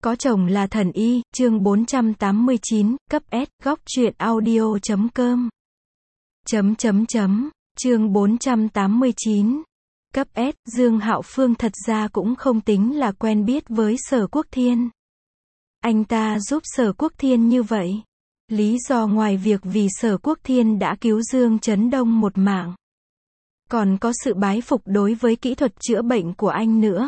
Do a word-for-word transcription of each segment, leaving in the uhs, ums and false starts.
Có chồng là thần y, chương bốn trăm tám mươi chín, cấp S, góc truyện audio chấm com. Chấm chấm chấm, chương bốn trăm tám mươi chín. Cấp S, Dương Hạo Phương thật ra cũng không tính là quen biết với Sở Quốc Thiên. Anh ta giúp Sở Quốc Thiên như vậy. Lý do ngoài việc vì Sở Quốc Thiên đã cứu Dương Chấn Đông một mạng. Còn có sự bái phục đối với kỹ thuật chữa bệnh của anh nữa.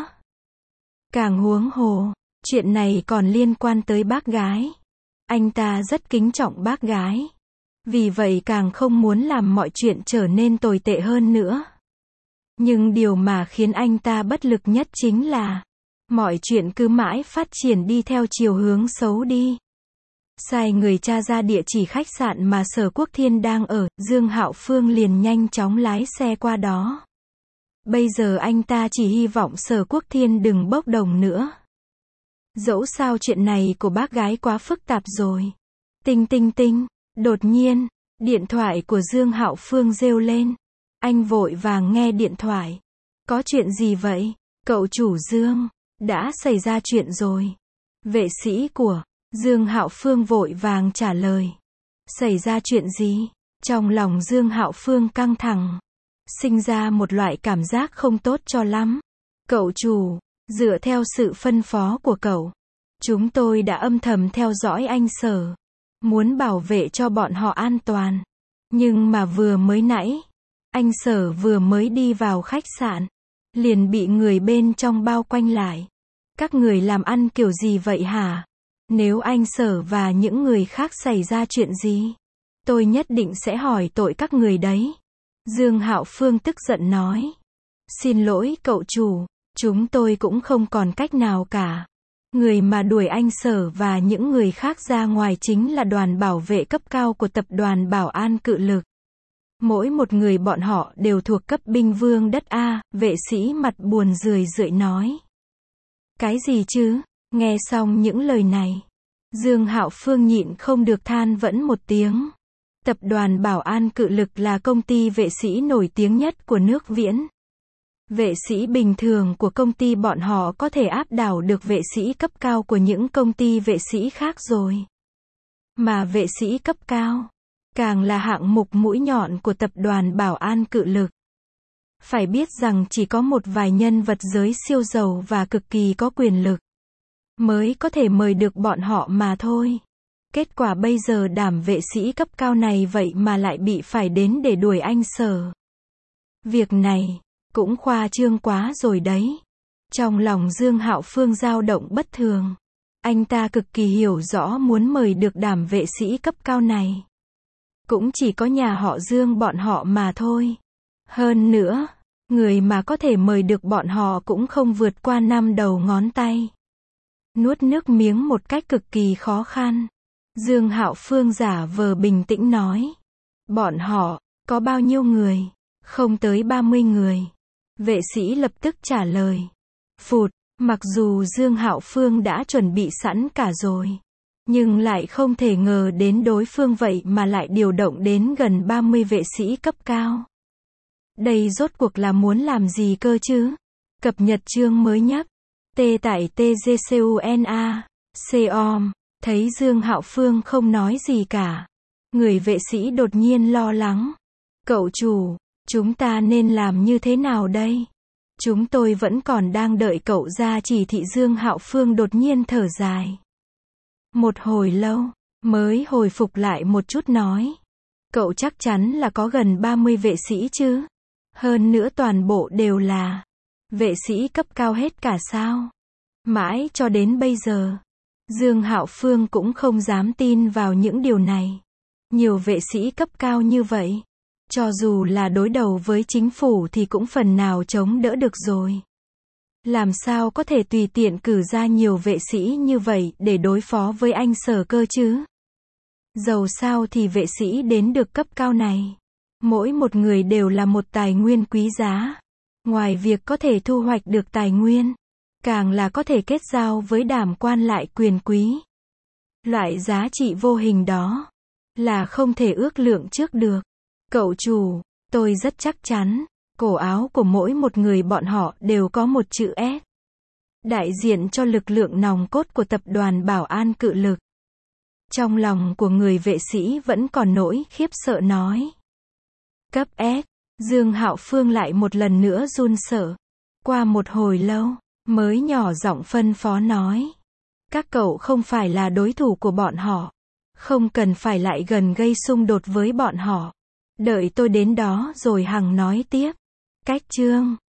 Càng huống hồ, chuyện này còn liên quan tới bác gái. Anh ta rất kính trọng bác gái. Vì vậy càng không muốn làm mọi chuyện trở nên tồi tệ hơn nữa. Nhưng điều mà khiến anh ta bất lực nhất chính là mọi chuyện cứ mãi phát triển đi theo chiều hướng xấu đi. Sai người tra ra địa chỉ khách sạn mà Sở Quốc Thiên đang ở, Dương Hạo Phương liền nhanh chóng lái xe qua đó. Bây giờ anh ta chỉ hy vọng Sở Quốc Thiên đừng bốc đồng nữa. Dẫu sao chuyện này của bác gái quá phức tạp rồi. Tinh tinh tinh, đột nhiên, điện thoại của Dương Hạo Phương reo lên. Anh vội vàng nghe điện thoại. Có chuyện gì vậy? Cậu chủ Dương, đã xảy ra chuyện rồi. Vệ sĩ của Dương Hạo Phương vội vàng trả lời. Xảy ra chuyện gì? Trong lòng Dương Hạo Phương căng thẳng. Sinh ra một loại cảm giác không tốt cho lắm. Cậu chủ, dựa theo sự phân phó của cậu, chúng tôi đã âm thầm theo dõi anh Sở. Muốn bảo vệ cho bọn họ an toàn. Nhưng mà vừa mới nãy, anh Sở vừa mới đi vào khách sạn, liền bị người bên trong bao quanh lại. Các người làm ăn kiểu gì vậy hả? Nếu anh Sở và những người khác xảy ra chuyện gì, tôi nhất định sẽ hỏi tội các người đấy. Dương Hạo Phương tức giận nói. Xin lỗi cậu chủ, chúng tôi cũng không còn cách nào cả. Người mà đuổi anh Sở và những người khác ra ngoài chính là đoàn bảo vệ cấp cao của tập đoàn Bảo An Cự Lực. Mỗi một người bọn họ đều thuộc cấp binh vương đất A, vệ sĩ mặt buồn rười rượi nói. Cái gì chứ? Nghe xong những lời này, Dương Hạo Phương nhịn không được than vãn một tiếng. Tập đoàn Bảo An Cự Lực là công ty vệ sĩ nổi tiếng nhất của nước Viễn. Vệ sĩ bình thường của công ty bọn họ có thể áp đảo được vệ sĩ cấp cao của những công ty vệ sĩ khác rồi. Mà vệ sĩ cấp cao, càng là hạng mục mũi nhọn của tập đoàn Bảo An Cự Lực. Phải biết rằng chỉ có một vài nhân vật giới siêu giàu và cực kỳ có quyền lực mới có thể mời được bọn họ mà thôi. Kết quả bây giờ đảm vệ sĩ cấp cao này vậy mà lại bị phải đến để đuổi anh Sở. Việc này cũng khoa trương quá rồi đấy. Trong lòng Dương Hạo Phương dao động bất thường. Anh ta cực kỳ hiểu rõ muốn mời được đảm vệ sĩ cấp cao này. Cũng chỉ có nhà họ Dương bọn họ mà thôi. Hơn nữa, người mà có thể mời được bọn họ cũng không vượt qua năm đầu ngón tay. Nuốt nước miếng một cách cực kỳ khó khăn. Dương Hạo Phương giả vờ bình tĩnh nói. Bọn họ, có bao nhiêu người? Không tới ba mươi người. Vệ sĩ lập tức trả lời. Phụt, mặc dù Dương Hạo Phương đã chuẩn bị sẵn cả rồi. Nhưng lại không thể ngờ đến đối phương vậy mà lại điều động đến gần ba mươi vệ sĩ cấp cao. Đây rốt cuộc là muốn làm gì cơ chứ? Cập nhật chương mới nhất. T tại T G C U N A. Com. Thấy Dương Hạo Phương không nói gì cả. Người vệ sĩ đột nhiên lo lắng. Cậu chủ, chúng ta nên làm như thế nào đây? Chúng tôi vẫn còn đang đợi cậu ra chỉ thị. Dương Hạo Phương đột nhiên thở dài. Một hồi lâu, mới hồi phục lại một chút nói. Cậu chắc chắn là có gần ba mươi vệ sĩ chứ? Hơn nữa toàn bộ đều là vệ sĩ cấp cao hết cả sao? Mãi cho đến bây giờ, Dương Hạo Phương cũng không dám tin vào những điều này. Nhiều vệ sĩ cấp cao như vậy, cho dù là đối đầu với chính phủ thì cũng phần nào chống đỡ được rồi. Làm sao có thể tùy tiện cử ra nhiều vệ sĩ như vậy để đối phó với anh Sở cơ chứ? Dầu sao thì vệ sĩ đến được cấp cao này, mỗi một người đều là một tài nguyên quý giá. Ngoài việc có thể thu hoạch được tài nguyên, càng là có thể kết giao với đảm quan lại quyền quý. Loại giá trị vô hình đó, là không thể ước lượng trước được. Cậu chủ, tôi rất chắc chắn, cổ áo của mỗi một người bọn họ đều có một chữ S. đại diện cho lực lượng nòng cốt của tập đoàn Bảo An Cự Lực. Trong lòng của người vệ sĩ vẫn còn nỗi khiếp sợ nói. Cấp S, Dương Hạo Phương lại một lần nữa run sợ. Qua một hồi lâu, mới nhỏ giọng phân phó nói. Các cậu không phải là đối thủ của bọn họ. Không cần phải lại gần gây xung đột với bọn họ. Đợi tôi đến đó rồi hằng nói tiếp. Cách chương